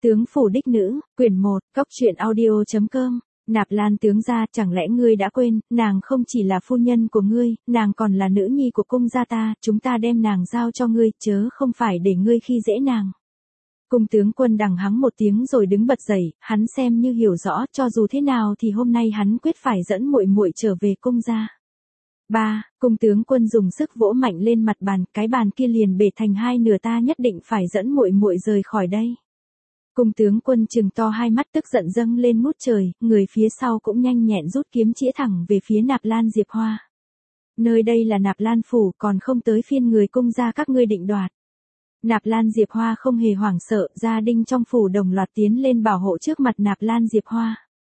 Tướng phủ đích nữ, quyển 1, cóc truyện audio.com. Nạp Lan tướng gia, chẳng lẽ ngươi đã quên, nàng không chỉ là phu nhân của ngươi, nàng còn là nữ nhi của cung gia ta, chúng ta đem nàng giao cho ngươi, chớ không phải để ngươi khi dễ nàng. Cung tướng quân đằng hắng một tiếng rồi đứng bật dậy, hắn xem như hiểu rõ, cho dù thế nào thì hôm nay hắn quyết phải dẫn muội muội trở về cung gia. 3. Cung tướng quân dùng sức vỗ mạnh lên mặt bàn, cái bàn kia liền bể thành hai nửa, ta nhất định phải dẫn muội muội rời khỏi đây. Cung tướng quân trừng to hai mắt tức giận dâng lên ngút trời, người phía sau cũng nhanh nhẹn rút kiếm chĩa thẳng về phía Nạp Lan Diệp Hoa. Nơi đây là Nạp Lan phủ, còn không tới phiên người cung gia các ngươi định đoạt. Nạp Lan Diệp Hoa không hề hoảng sợ, gia đình trong phủ đồng loạt tiến lên bảo hộ trước mặt Nạp Lan Diệp Hoa.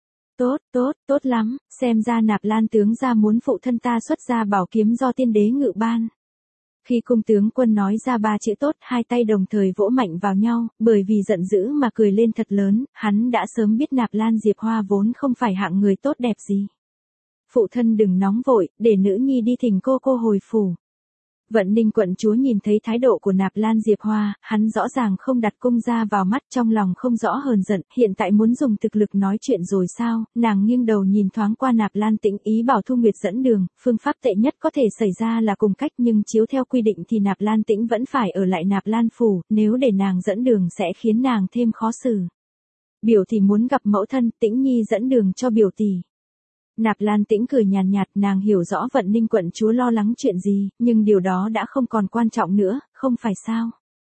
Tốt lắm, xem ra Nạp Lan tướng gia muốn phụ thân ta xuất ra bảo kiếm do tiên đế ngự ban. Khi cung tướng quân nói ra ba chữ tốt, hai tay đồng thời vỗ mạnh vào nhau, bởi vì giận dữ mà cười lên thật lớn, hắn đã sớm biết Nạp Lan Diệp Hoa vốn không phải hạng người tốt đẹp gì. Phụ thân đừng nóng vội, để nữ nhi đi thỉnh cô hồi phủ. Vận Ninh quận chúa nhìn thấy thái độ của Nạp Lan Diệp Hoa, hắn rõ ràng không đặt cung gia vào mắt, trong lòng không rõ hờn giận, hiện tại muốn dùng thực lực nói chuyện rồi sao, nàng nghiêng đầu nhìn thoáng qua Nạp Lan Tĩnh, ý bảo Thu Nguyệt dẫn đường, phương pháp tệ nhất có thể xảy ra là cùng cách, nhưng chiếu theo quy định thì Nạp Lan Tĩnh vẫn phải ở lại Nạp Lan phủ, nếu để nàng dẫn đường sẽ khiến nàng thêm khó xử. Biểu tỷ muốn gặp mẫu thân, Tĩnh nhi dẫn đường cho biểu tỷ. Nạp Lan Tĩnh cười nhàn nhạt, nàng hiểu rõ Vận Ninh quận chúa lo lắng chuyện gì, nhưng điều đó đã không còn quan trọng nữa, không phải sao?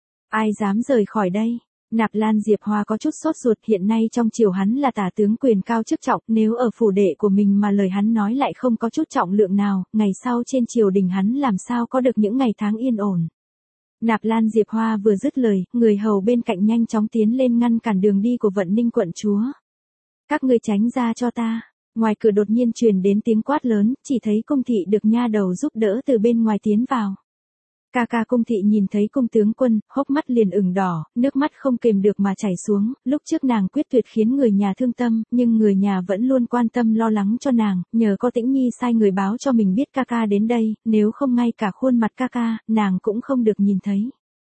Ai dám rời khỏi đây? Nạp Lan Diệp Hoa có chút sốt ruột, hiện nay trong triều hắn là tả tướng quyền cao chức trọng, nếu ở phủ đệ của mình mà lời hắn nói lại không có chút trọng lượng nào, ngày sau trên triều đình hắn làm sao có được những ngày tháng yên ổn. Nạp Lan Diệp Hoa vừa dứt lời, người hầu bên cạnh nhanh chóng tiến lên ngăn cản đường đi của Vận Ninh quận chúa. Các ngươi tránh ra cho ta. Ngoài cửa đột nhiên truyền đến tiếng quát lớn, chỉ thấy cung thị được nha đầu giúp đỡ từ bên ngoài tiến vào. Ca cung thị nhìn thấy cung tướng quân, hốc mắt liền ửng đỏ, nước mắt không kềm được mà chảy xuống, lúc trước nàng quyết tuyệt khiến người nhà thương tâm, nhưng người nhà vẫn luôn quan tâm lo lắng cho nàng, nhờ có Tĩnh nhi sai người báo cho mình biết ca đến đây, nếu không ngay cả khuôn mặt ca, nàng cũng không được nhìn thấy.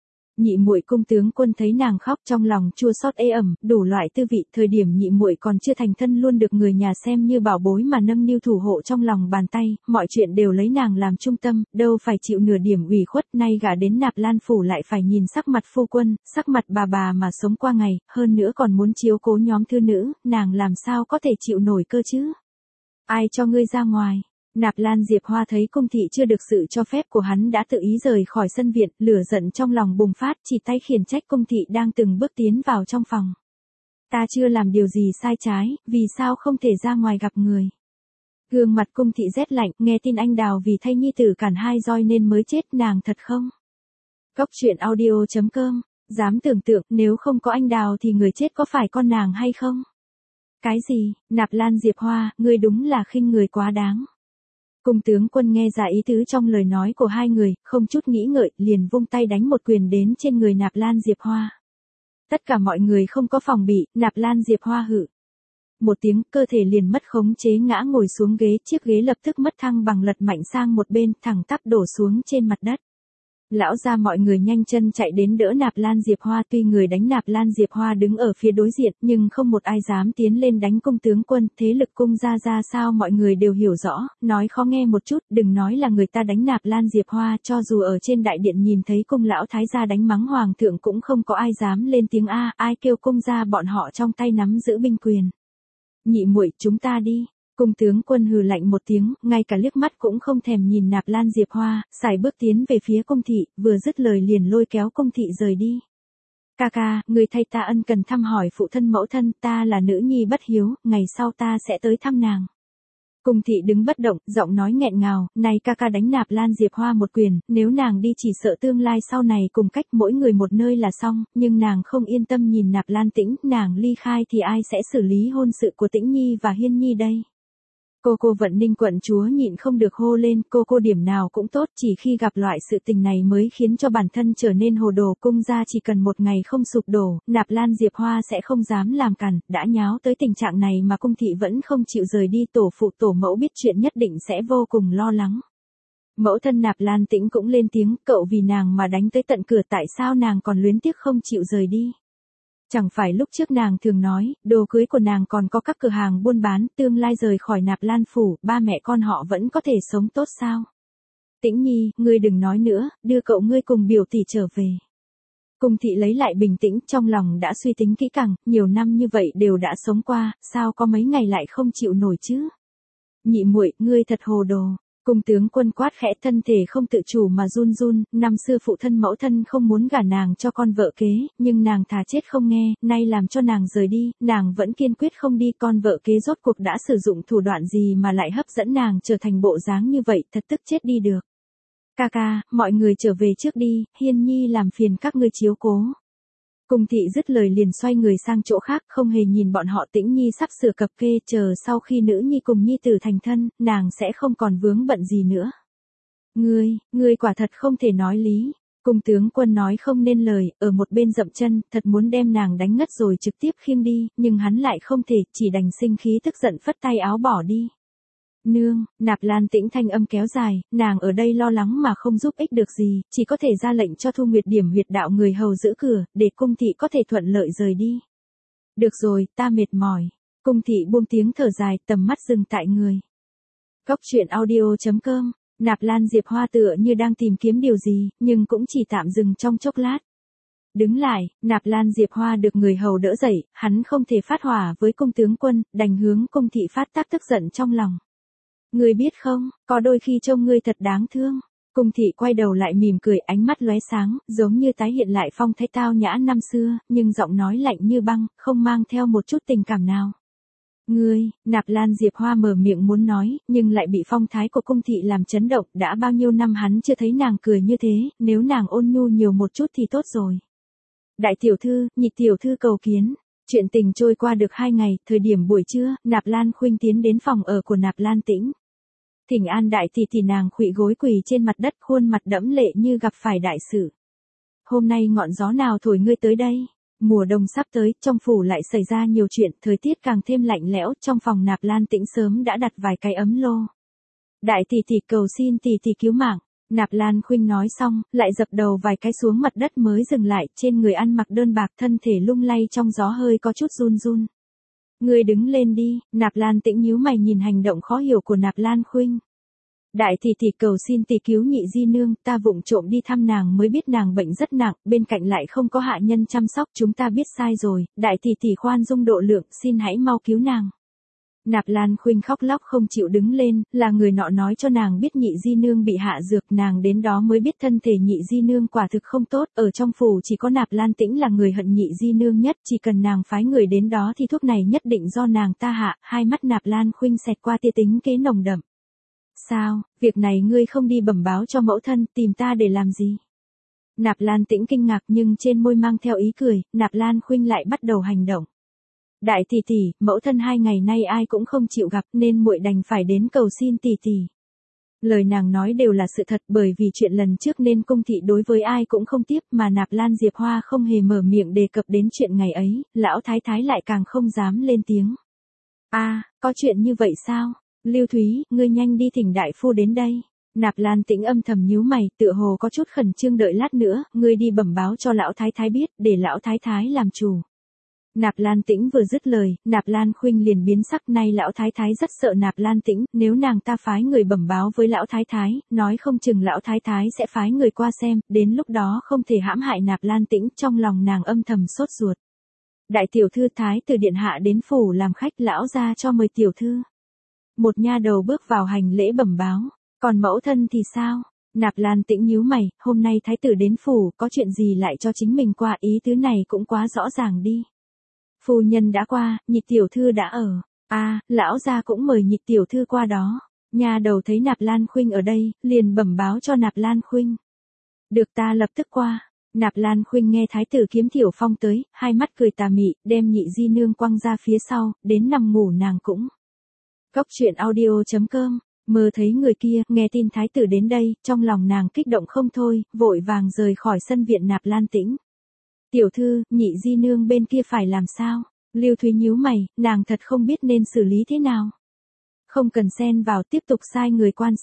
Nhị muội cung tướng quân thấy nàng khóc trong lòng chua xót ê ẩm, đủ loại tư vị, thời điểm nhị muội còn chưa thành thân luôn được người nhà xem như bảo bối mà nâng niu thủ hộ trong lòng bàn tay, mọi chuyện đều lấy nàng làm trung tâm, đâu phải chịu nửa điểm ủy khuất, nay gả đến Nạp Lan phủ lại phải nhìn sắc mặt phu quân, sắc mặt bà mà sống qua ngày, hơn nữa còn muốn chiếu cố nhóm thư nữ, nàng làm sao có thể chịu nổi cơ chứ? Ai cho ngươi ra ngoài? Nạp Lan Diệp Hoa thấy cung thị chưa được sự cho phép của hắn đã tự ý rời khỏi sân viện, lửa giận trong lòng bùng phát, chỉ tay khiển trách cung thị đang từng bước tiến vào trong phòng. Ta chưa làm điều gì sai trái, vì sao không thể ra ngoài gặp người? Gương mặt cung thị rét lạnh, nghe tin anh Đào vì thay nhi tử cản hai roi nên mới chết, nàng thật không? Cóc truyện audio.com, dám tưởng tượng nếu không có anh Đào thì người chết có phải con nàng hay không? Cái gì, Nạp Lan Diệp Hoa, ngươi đúng là khinh người quá đáng. Cung tướng quân nghe ra ý tứ trong lời nói của hai người, không chút nghĩ ngợi, liền vung tay đánh một quyền đến trên người Nạp Lan Diệp Hoa. Tất cả mọi người không có phòng bị, Nạp Lan Diệp Hoa hự một tiếng, cơ thể liền mất khống chế ngã ngồi xuống ghế, chiếc ghế lập tức mất thăng bằng lật mạnh sang một bên, thẳng tắp đổ xuống trên mặt đất. Lão gia mọi người nhanh chân chạy đến đỡ Nạp Lan Diệp Hoa, tuy người đánh Nạp Lan Diệp Hoa đứng ở phía đối diện, nhưng không một ai dám tiến lên đánh cung tướng quân, thế lực cung gia ra sao mọi người đều hiểu rõ, nói khó nghe một chút, đừng nói là người ta đánh Nạp Lan Diệp Hoa, cho dù ở trên đại điện nhìn thấy cung lão thái gia đánh mắng hoàng thượng cũng không có ai dám lên tiếng a, ai kêu cung gia bọn họ trong tay nắm giữ binh quyền. Nhị muội, chúng ta đi. Cung tướng quân hừ lạnh một tiếng, ngay cả liếc mắt cũng không thèm nhìn Nạp Lan Diệp Hoa, sải bước tiến về phía cung thị, vừa dứt lời liền lôi kéo cung thị rời đi. Ca, người thay ta ân cần thăm hỏi phụ thân mẫu thân, ta là nữ nhi bất hiếu, ngày sau ta sẽ tới thăm nàng. Cung thị đứng bất động, giọng nói nghẹn ngào, này ca đánh Nạp Lan Diệp Hoa một quyền, nếu nàng đi chỉ sợ tương lai sau này cùng cách mỗi người một nơi là xong, nhưng nàng không yên tâm nhìn Nạp Lan Tĩnh, nàng ly khai thì ai sẽ xử lý hôn sự của Tĩnh nhi và Hiên nhi đây? Cô Vận Ninh quận chúa nhịn không được hô lên, cô điểm nào cũng tốt, chỉ khi gặp loại sự tình này mới khiến cho bản thân trở nên hồ đồ, cung gia chỉ cần một ngày không sụp đổ, Nạp Lan Diệp Hoa sẽ không dám làm cản, đã nháo tới tình trạng này mà cung thị vẫn không chịu rời đi, tổ phụ tổ mẫu biết chuyện nhất định sẽ vô cùng lo lắng. Mẫu thân Nạp Lan Tĩnh cũng lên tiếng, cậu vì nàng mà đánh tới tận cửa, tại sao nàng còn luyến tiếc không chịu rời đi? Chẳng phải lúc trước nàng thường nói, đồ cưới của nàng còn có các cửa hàng buôn bán, tương lai rời khỏi Nạp Lan phủ, ba mẹ con họ vẫn có thể sống tốt sao? Tĩnh Nhi, ngươi đừng nói nữa, đưa cậu ngươi cùng biểu tỷ trở về. Cung thị lấy lại bình tĩnh, trong lòng đã suy tính kỹ càng, nhiều năm như vậy đều đã sống qua, sao có mấy ngày lại không chịu nổi chứ? Nhị muội, ngươi thật hồ đồ. Cung tướng Quân quát khẽ, thân thể không tự chủ mà run run, năm xưa phụ thân mẫu thân không muốn gả nàng cho con vợ kế, nhưng nàng thà chết không nghe, nay làm cho nàng rời đi, nàng vẫn kiên quyết không đi, con vợ kế rốt cuộc đã sử dụng thủ đoạn gì mà lại hấp dẫn nàng trở thành bộ dáng như vậy, thật tức chết đi được. Ca ca, mọi người trở về trước đi, Hiên Nhi làm phiền các ngươi chiếu cố. Cung thị dứt lời liền xoay người sang chỗ khác, không hề nhìn bọn họ. Tĩnh Nhi sắp sửa cập kê, chờ sau khi nữ nhi cùng nhi tử thành thân, nàng sẽ không còn vướng bận gì nữa. Ngươi quả thật không thể nói lý. Cung tướng Quân nói không nên lời, ở một bên dậm chân, thật muốn đem nàng đánh ngất rồi trực tiếp khiêng đi, nhưng hắn lại không thể, chỉ đành sinh khí tức giận phất tay áo bỏ đi. Nương, Nạp Lan Tĩnh thanh âm kéo dài, nàng ở đây lo lắng mà không giúp ích được gì, chỉ có thể ra lệnh cho Thu Nguyệt điểm huyệt đạo người hầu giữ cửa, để cung thị có thể thuận lợi rời đi. Được rồi, ta mệt mỏi. Cung thị buông tiếng thở dài, tầm mắt dừng tại người. Góc truyện audio.com, Nạp Lan Diệp Hoa tựa như đang tìm kiếm điều gì, nhưng cũng chỉ tạm dừng trong chốc lát. Đứng lại, Nạp Lan Diệp Hoa được người hầu đỡ dậy, hắn không thể phát hỏa với cung tướng Quân, đành hướng cung thị phát tác tức giận trong lòng. Ngươi biết không, có đôi khi trông ngươi thật đáng thương. Cung thị quay đầu lại mỉm cười, ánh mắt lóe sáng, giống như tái hiện lại phong thái tao nhã năm xưa, nhưng giọng nói lạnh như băng, không mang theo một chút tình cảm nào. Nạp Lan Diệp Hoa mở miệng muốn nói, nhưng lại bị phong thái của cung thị làm chấn động, đã bao nhiêu năm hắn chưa thấy nàng cười như thế, nếu nàng ôn nhu nhiều một chút thì tốt rồi. Đại tiểu thư, nhị tiểu thư cầu kiến. Chuyện tình trôi qua được 2 ngày, thời điểm buổi trưa, Nạp Lan Khuynh tiến đến phòng ở của Nạp Lan Tĩnh. Thỉnh an đại tỷ, nàng khuỵu gối quỳ trên mặt đất, khuôn mặt đẫm lệ như gặp phải đại sự. Hôm nay ngọn gió nào thổi ngươi tới đây? Mùa đông sắp tới, trong phủ lại xảy ra nhiều chuyện, thời tiết càng thêm lạnh lẽo, trong phòng Nạp Lan Tĩnh sớm đã đặt vài cái ấm lô. Đại tỷ cầu xin tỷ cứu mạng. Nạp Lan Khuynh nói xong, lại dập đầu vài cái xuống mặt đất mới dừng lại, trên người ăn mặc đơn bạc, thân thể lung lay trong gió hơi có chút run run. Ngươi đứng lên đi. Nạp Lan Tĩnh nhíu mày nhìn hành động khó hiểu của Nạp Lan Khuynh. Đại tỷ cầu xin tỷ cứu nhị di nương, ta vụng trộm đi thăm nàng mới biết nàng bệnh rất nặng, bên cạnh lại không có hạ nhân chăm sóc, chúng ta biết sai rồi, đại tỷ khoan dung độ lượng, xin hãy mau cứu nàng. Nạp Lan Khuynh khóc lóc không chịu đứng lên, là người nọ nói cho nàng biết nhị di nương bị hạ dược, nàng đến đó mới biết thân thể nhị di nương quả thực không tốt, ở trong phủ chỉ có Nạp Lan Tĩnh là người hận nhị di nương nhất, chỉ cần nàng phái người đến đó thì thuốc này nhất định do nàng ta hạ. Hai mắt Nạp Lan Khuynh xẹt qua tia tính kế nồng đậm. Sao, việc này ngươi không đi bẩm báo cho mẫu thân, tìm ta để làm gì? Nạp Lan Tĩnh kinh ngạc nhưng trên môi mang theo ý cười, Nạp Lan Khuynh lại bắt đầu hành động. Đại tỷ, mẫu thân 2 ngày nay ai cũng không chịu gặp nên muội đành phải đến cầu xin tỷ. Lời nàng nói đều là sự thật, bởi vì chuyện lần trước nên cung thị đối với ai cũng không tiếp, mà Nạp Lan Diệp Hoa không hề mở miệng đề cập đến chuyện ngày ấy, lão thái thái lại càng không dám lên tiếng. Có chuyện như vậy sao? Lưu Thúy, ngươi nhanh đi thỉnh đại phu đến đây. Nạp Lan Tĩnh âm thầm nhíu mày, tựa hồ có chút khẩn trương, đợi lát nữa, ngươi đi bẩm báo cho lão thái thái biết, để lão thái thái làm chủ. Nạp Lan Tĩnh vừa dứt lời, Nạp Lan Khuynh liền biến sắc, nay lão thái thái rất sợ Nạp Lan Tĩnh, nếu nàng ta phái người bẩm báo với lão thái thái, nói không chừng lão thái thái sẽ phái người qua xem, đến lúc đó không thể hãm hại Nạp Lan Tĩnh, trong lòng nàng âm thầm sốt ruột. Đại tiểu thư, thái tử điện hạ đến phủ làm khách, lão ra cho mời tiểu thư. Một nha đầu bước vào hành lễ bẩm báo, còn mẫu thân thì sao? Nạp Lan Tĩnh nhíu mày, hôm nay thái tử đến phủ, có chuyện gì lại cho chính mình qua, ý tứ này cũng quá rõ ràng đi. Phu nhân đã qua, nhị tiểu thư đã ở. Lão gia cũng mời nhị tiểu thư qua đó. Nha đầu thấy Nạp Lan Khuynh ở đây, liền bẩm báo cho Nạp Lan Khuynh. Được, ta lập tức qua. Nạp Lan Khuynh nghe thái tử Kiếm Thiểu Phong tới, hai mắt cười tà mị, đem nhị di nương quăng ra phía sau, đến nằm ngủ nàng cũng. Góc truyện audio.com, mơ thấy người kia, nghe tin thái tử đến đây, trong lòng nàng kích động không thôi, vội vàng rời khỏi sân viện Nạp Lan Tĩnh. Tiểu thư, nhị di nương bên kia phải làm sao? Lưu Thúy nhíu mày, nàng thật không biết nên xử lý thế nào. Không cần xen vào, tiếp tục sai người quan sát.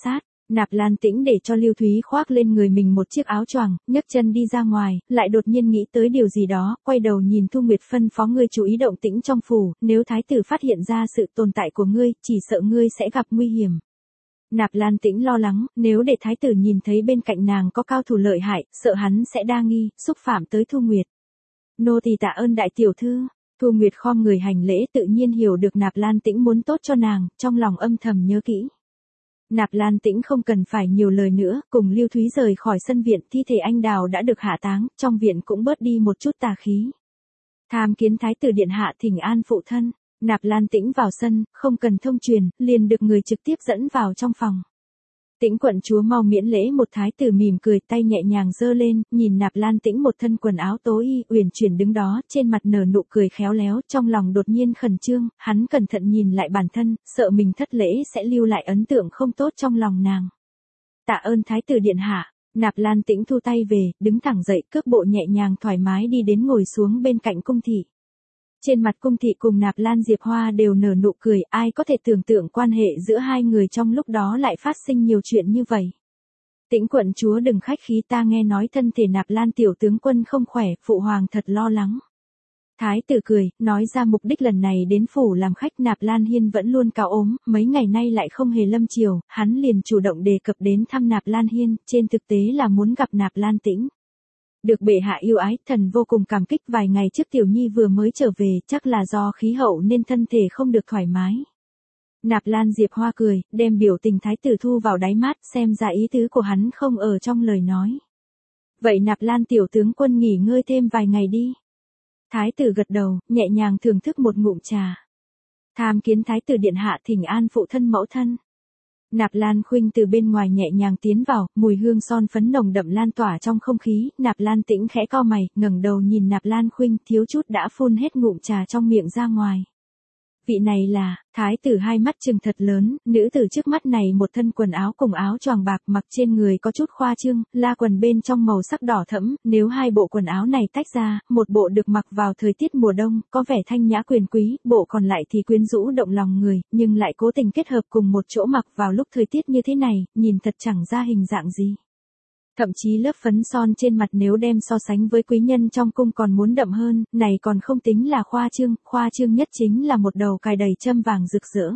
Nạp Lan Tĩnh để cho Lưu Thúy khoác lên người mình một chiếc áo choàng, nhấc chân đi ra ngoài, lại đột nhiên nghĩ tới điều gì đó, quay đầu nhìn Thu Nguyệt phân phó ngươi chú ý động tĩnh trong phủ, nếu thái tử phát hiện ra sự tồn tại của ngươi, chỉ sợ ngươi sẽ gặp nguy hiểm. Nạp Lan Tĩnh lo lắng, nếu để thái tử nhìn thấy bên cạnh nàng có cao thủ lợi hại, sợ hắn sẽ đa nghi, xúc phạm tới Thu Nguyệt. Nô tỳ tạ ơn đại tiểu thư. Thu Nguyệt khom người hành lễ, tự nhiên hiểu được Nạp Lan Tĩnh muốn tốt cho nàng, trong lòng âm thầm nhớ kỹ. Nạp Lan Tĩnh không cần phải nhiều lời nữa, cùng Lưu Thúy rời khỏi sân viện, thi thể anh đào đã được hạ táng, trong viện cũng bớt đi một chút tà khí. Tham kiến thái tử điện hạ thỉnh an phụ thân. Nạp Lan Tĩnh vào sân, không cần thông truyền, liền được người trực tiếp dẫn vào trong phòng. Tĩnh quận chúa mau miễn lễ, một thái tử mỉm cười, tay nhẹ nhàng giơ lên, nhìn Nạp Lan Tĩnh một thân quần áo tố y, uyển chuyển đứng đó, trên mặt nở nụ cười khéo léo, trong lòng đột nhiên khẩn trương, hắn cẩn thận nhìn lại bản thân, sợ mình thất lễ sẽ lưu lại ấn tượng không tốt trong lòng nàng. Tạ ơn thái tử điện hạ. Nạp Lan Tĩnh thu tay về, đứng thẳng dậy, cước bộ nhẹ nhàng thoải mái đi đến ngồi xuống bên cạnh cung thị. Trên mặt cung thị cùng Nạp Lan Diệp Hoa đều nở nụ cười, ai có thể tưởng tượng quan hệ giữa hai người trong lúc đó lại phát sinh nhiều chuyện như vậy. Tĩnh quận chúa đừng khách khí, ta nghe nói thân thể Nạp Lan tiểu tướng quân không khỏe, phụ hoàng thật lo lắng. Thái tử cười, nói ra mục đích lần này đến phủ làm khách. Nạp Lan Hiên vẫn luôn cao ốm, mấy ngày nay lại không hề lâm triều, hắn liền chủ động đề cập đến thăm Nạp Lan Hiên, trên thực tế là muốn gặp Nạp Lan Tĩnh. Được bệ hạ yêu ái, thần vô cùng cảm kích, vài ngày trước tiểu nhi vừa mới trở về, chắc là do khí hậu nên thân thể không được thoải mái. Nạp Lan Diệp Hoa cười, đem biểu tình thái tử thu vào đáy mắt, xem ra ý tứ của hắn không ở trong lời nói. Vậy Nạp Lan tiểu tướng quân nghỉ ngơi thêm vài ngày đi. Thái tử gật đầu, nhẹ nhàng thưởng thức một ngụm trà. Tham kiến thái tử điện hạ thỉnh an phụ thân mẫu thân. Nạp Lan Khuynh từ bên ngoài nhẹ nhàng tiến vào, mùi hương son phấn nồng đậm lan tỏa trong không khí, Nạp Lan Tĩnh khẽ cau mày, ngẩng đầu nhìn Nạp Lan Khuynh, thiếu chút đã phun hết ngụm trà trong miệng ra ngoài. Vị này là, thái tử hai mắt trừng thật lớn, nữ tử trước mắt này một thân quần áo cùng áo choàng bạc, mặc trên người có chút khoa trương, la quần bên trong màu sắc đỏ thẫm, nếu hai bộ quần áo này tách ra, một bộ được mặc vào thời tiết mùa đông, có vẻ thanh nhã quyền quý, bộ còn lại thì quyến rũ động lòng người, nhưng lại cố tình kết hợp cùng một chỗ mặc vào lúc thời tiết như thế này, nhìn thật chẳng ra hình dạng gì. Thậm chí lớp phấn son trên mặt nếu đem so sánh với quý nhân trong cung còn muốn đậm hơn, này còn không tính là khoa trương nhất chính là một đầu cài đầy châm vàng rực rỡ.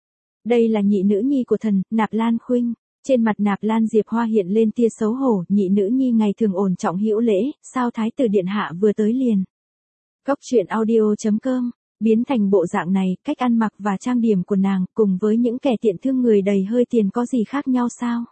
Đây là nhị nữ nhi của thần, Nạp Lan Khuynh. Trên mặt Nạp Lan Diệp Hoa hiện lên tia xấu hổ, nhị nữ nhi ngày thường ổn trọng hữu lễ, sao thái tử điện hạ vừa tới liền. Cốc truyện audio.com, biến thành bộ dạng này, cách ăn mặc và trang điểm của nàng, cùng với những kẻ tiện thương người đầy hơi tiền có gì khác nhau sao?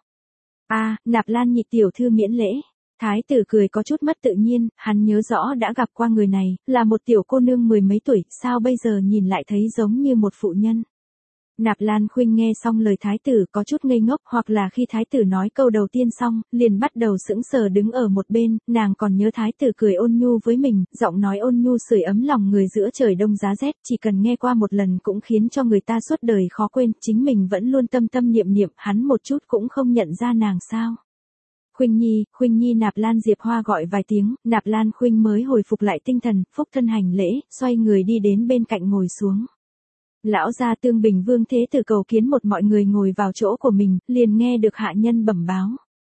Nạp Lan nhị tiểu thư miễn lễ. Thái tử cười có chút mất tự nhiên, hắn nhớ rõ đã gặp qua người này, là một tiểu cô nương mười mấy tuổi, sao bây giờ nhìn lại thấy giống như một phụ nhân. Nạp Lan Khuynh nghe xong lời thái tử có chút ngây ngốc, hoặc là khi thái tử nói câu đầu tiên xong, liền bắt đầu sững sờ đứng ở một bên, nàng còn nhớ thái tử cười ôn nhu với mình, giọng nói ôn nhu sưởi ấm lòng người giữa trời đông giá rét, chỉ cần nghe qua một lần cũng khiến cho người ta suốt đời khó quên, chính mình vẫn luôn tâm tâm niệm niệm, hắn một chút cũng không nhận ra nàng sao. Khuynh Nhi Nạp Lan Diệp Hoa gọi vài tiếng, Nạp Lan Khuynh mới hồi phục lại tinh thần, phúc thân hành lễ, xoay người đi đến bên cạnh ngồi xuống. Lão gia Tương Bình Vương thế tử cầu kiến một mọi người ngồi vào chỗ của mình, liền nghe được hạ nhân bẩm báo.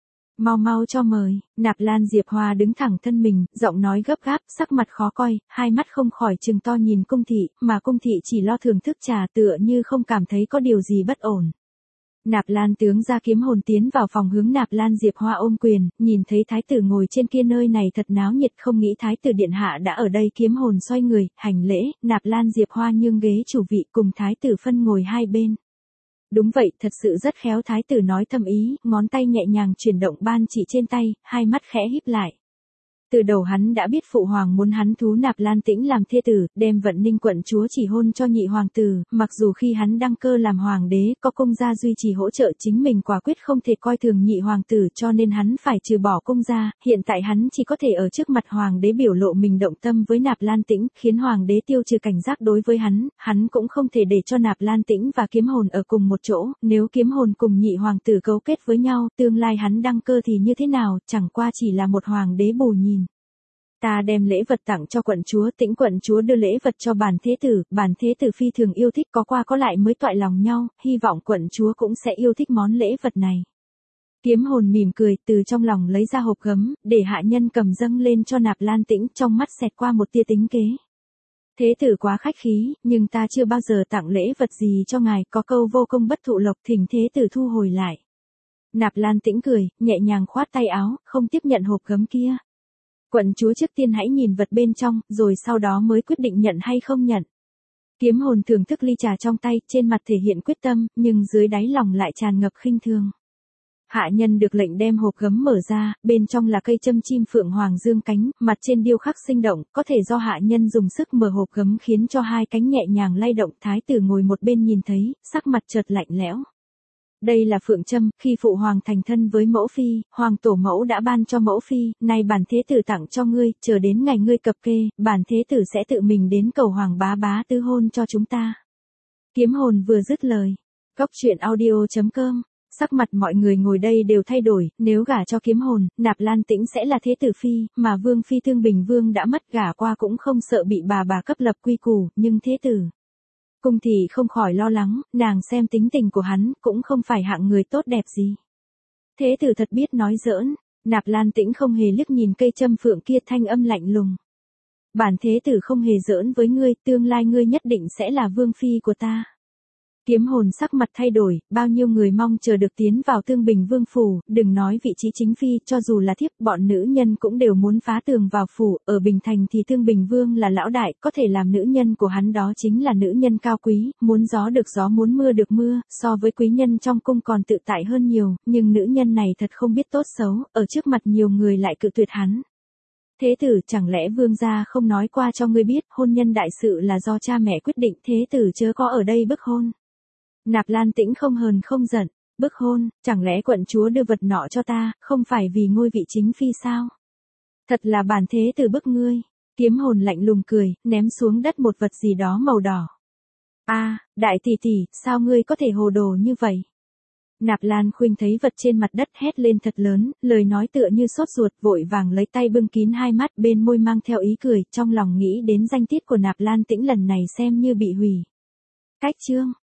Mau cho mời. Nạp Lan Diệp Hoa đứng thẳng thân mình, giọng nói gấp gáp, sắc mặt khó coi, hai mắt không khỏi trừng to nhìn cung thị, mà cung thị chỉ lo thưởng thức trà tựa như không cảm thấy có điều gì bất ổn. Nạp Lan tướng ra kiếm hồn tiến vào phòng hướng Nạp Lan Diệp Hoa ôm quyền, nhìn thấy thái tử ngồi trên kia nơi này thật náo nhiệt, không nghĩ thái tử điện hạ đã ở đây. Kiếm hồn xoay người, hành lễ, Nạp Lan Diệp Hoa nhường ghế chủ vị cùng thái tử phân ngồi hai bên. Đúng vậy, thật sự rất khéo, thái tử nói thầm ý, ngón tay nhẹ nhàng chuyển động ban chỉ trên tay, hai mắt khẽ híp lại. Từ đầu hắn đã biết phụ hoàng muốn hắn thú Nạp Lan Tĩnh làm thê tử, đem Vận Ninh quận chúa chỉ hôn cho nhị hoàng tử, mặc dù khi hắn đăng cơ làm hoàng đế, có cung gia duy trì hỗ trợ chính mình quả quyết không thể coi thường nhị hoàng tử, cho nên hắn phải trừ bỏ cung gia, hiện tại hắn chỉ có thể ở trước mặt hoàng đế biểu lộ mình động tâm với Nạp Lan Tĩnh, khiến hoàng đế tiêu trừ cảnh giác đối với hắn cũng không thể để cho Nạp Lan Tĩnh và kiếm hồn ở cùng một chỗ, nếu kiếm hồn cùng nhị hoàng tử cấu kết với nhau, tương lai hắn đăng cơ thì như thế nào, chẳng qua chỉ là một hoàng đế bù nhìn. Ta đem lễ vật tặng cho quận chúa, Tĩnh quận chúa đưa lễ vật cho bản thế tử phi thường yêu thích, có qua có lại mới toại lòng nhau, hy vọng quận chúa cũng sẽ yêu thích món lễ vật này. Kiếm hồn mỉm cười từ trong lòng lấy ra hộp gấm, để hạ nhân cầm dâng lên cho Nạp Lan Tĩnh, trong mắt xẹt qua một tia tính kế. Thế tử quá khách khí, nhưng ta chưa bao giờ tặng lễ vật gì cho ngài, có câu vô công bất thụ lộc, thỉnh thế tử thu hồi lại. Nạp Lan Tĩnh cười, nhẹ nhàng khoát tay áo, không tiếp nhận hộp gấm kia. Quận chúa trước tiên hãy nhìn vật bên trong, rồi sau đó mới quyết định nhận hay không nhận. Kiếm hồn thưởng thức ly trà trong tay, trên mặt thể hiện quyết tâm, nhưng dưới đáy lòng lại tràn ngập khinh thường. Hạ nhân được lệnh đem hộp gấm mở ra, bên trong là cây châm chim phượng hoàng dương cánh, mặt trên điêu khắc sinh động, có thể do hạ nhân dùng sức mở hộp gấm khiến cho hai cánh nhẹ nhàng lay động. Thái tử ngồi một bên nhìn thấy, sắc mặt chợt lạnh lẽo. Đây là phượng châm, khi phụ hoàng thành thân với mẫu phi, hoàng tổ mẫu đã ban cho mẫu phi, nay bản thế tử tặng cho ngươi, chờ đến ngày ngươi cập kê, bản thế tử sẽ tự mình đến cầu hoàng bá bá tứ hôn cho chúng ta. Kiếm hồn vừa dứt lời. Cóc truyện audio.com. Sắc mặt mọi người ngồi đây đều thay đổi, nếu gả cho kiếm hồn, Nạp Lan Tĩnh sẽ là thế tử phi, mà vương phi Thương Bình Vương đã mất, gả qua cũng không sợ bị bà cấp lập quy củ, nhưng thế tử. Cung thì không khỏi lo lắng, nàng xem tính tình của hắn, cũng không phải hạng người tốt đẹp gì. Thế tử thật biết nói giỡn, Nạp Lan Tĩnh không hề liếc nhìn cây châm phượng kia, thanh âm lạnh lùng. Bản thế tử không hề giỡn với ngươi, tương lai ngươi nhất định sẽ là vương phi của ta. Kiếm hồn sắc mặt thay đổi, bao nhiêu người mong chờ được tiến vào Thương Bình Vương phủ, đừng nói vị trí chính phi, cho dù là thiếp, bọn nữ nhân cũng đều muốn phá tường vào phủ, ở Bình Thành thì Thương Bình Vương là lão đại, có thể làm nữ nhân của hắn đó chính là nữ nhân cao quý, muốn gió được gió muốn mưa được mưa, so với quý nhân trong cung còn tự tại hơn nhiều, nhưng nữ nhân này thật không biết tốt xấu, ở trước mặt nhiều người lại cự tuyệt hắn. Thế tử, chẳng lẽ vương gia không nói qua cho ngươi biết, hôn nhân đại sự là do cha mẹ quyết định, thế tử chớ có ở đây bức hôn. Nạp Lan Tĩnh không hờn không giận, bức hôn, chẳng lẽ quận chúa đưa vật nọ cho ta, không phải vì ngôi vị chính phi sao? Thật là bản thế tử bức ngươi. Kiếm hồn lạnh lùng cười, ném xuống đất một vật gì đó màu đỏ. Đại tỷ tỷ, sao ngươi có thể hồ đồ như vậy? Nạp Lan Khuynh thấy vật trên mặt đất hét lên thật lớn, lời nói tựa như sốt ruột, vội vàng lấy tay bưng kín hai mắt, bên môi mang theo ý cười, trong lòng nghĩ đến danh tiết của Nạp Lan Tĩnh lần này xem như bị hủy. Cách chương